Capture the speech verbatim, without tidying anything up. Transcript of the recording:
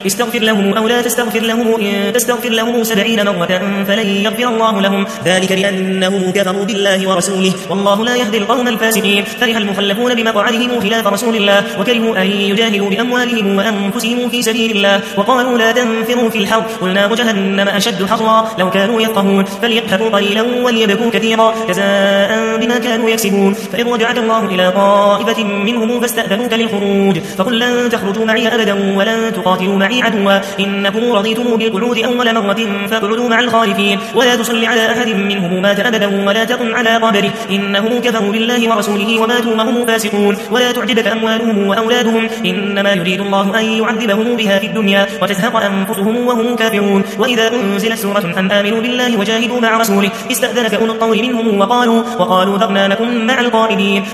استغفر لهم أو لا تستغفر لهم إن تستغفر لهم سبعين مرة فلن يغفر الله لهم ذلك بأنهم كفروا بالله ورسوله والله لا يهدي القوم الفاسقين. فرح المخلفون بمقعدهم خلاف رسول الله وكرهوا أن يجاهدوا بأموالهم وأنفسهم في سبيل الله وقالوا لا تنفروا في الحرب قل نار جهنم أشد حرا لو كانوا يفقهون فليضحكوا قليلا وليبكوا كثيرا جزاء بما كانوا يكسبون. فإن رجعك الله إلى طائفة منهم فاستأذنوك للخروج فقل لن تخرجوا معي أبدا ولن تقاتلوا معي عدوا إنكم رضيتم بالقعود أول مرة فاقعدوا مع الخالفين ولا تصل على أحد منهم مات أبدا ولا تقم على قبره إنهم كفروا بالله ورسوله وماتوا وهم فاسقون. ولا تعجبك أموالهم وأولادهم إنما يريد الله أن يعذبهم بها في الدنيا وتزهق أنفسهم وهم كافرون. وإذا أنزلت سورة أن آمنوا بالله وجاهدوا مع رسوله استأذنك أولو الطول منهم وقالوا وقالوا ذرنا نكن مع القائدين